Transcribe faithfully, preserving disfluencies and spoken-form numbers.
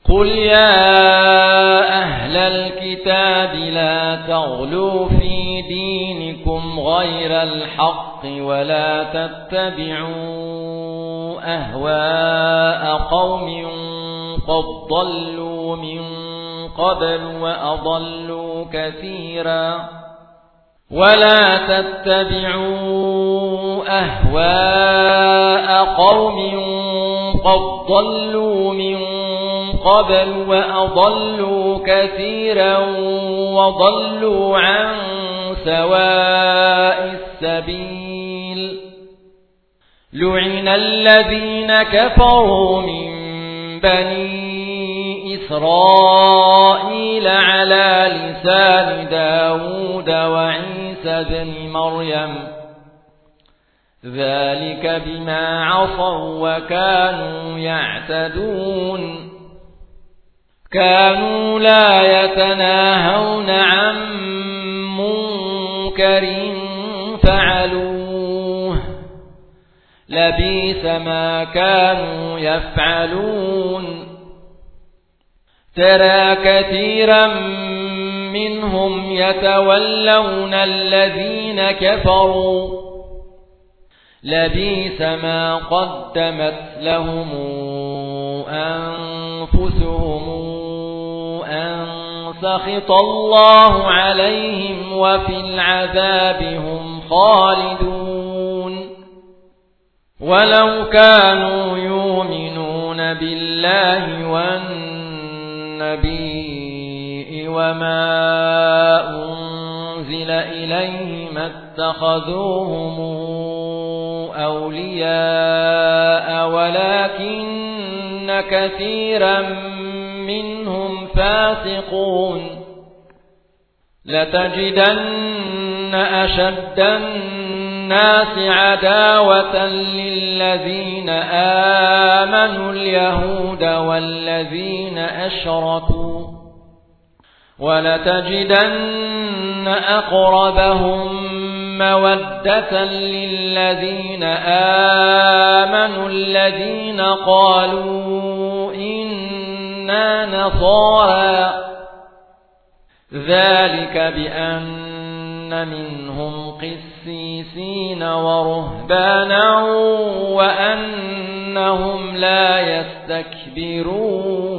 قل يا أهل الكتاب لا تغلوا في دينكم غير الحق ولا تتبعوا أهواء قوم قد ضلوا من قبل وأضلوا كثيرا ولا تتبعوا أهواء قوم قد ضلوا من قبل وأضلوا كثيرا وضلوا عن سواء السبيل لعن الذين كفروا من بني إسرائيل على لسان داود وعيسى بن مريم ذلك بما عصوا وكانوا يعتدون كانوا لا يتناهون عن منكر فعلوه لبئس ما كانوا يفعلون ترى كثيرا منهم يتولون الذين كفروا لبئس ما قدمت لهم أنفسهم أن سخط الله عليهم وفي العذاب هم خالدون ولو كانوا يؤمنون بالله والنبي وما أنزل إليه ما اتخذوهم أولياء ولكن كثيرا منهم فاسقون لتجدن أشد الناس عداوة للذين آمنوا اليهود والذين أشركوا ولتجدن أقربهم مودة للذين آمنوا الذين قالوا إنا نصارى ذلك بأن منهم قسيسين ورهبانا وأنهم لا يستكبرون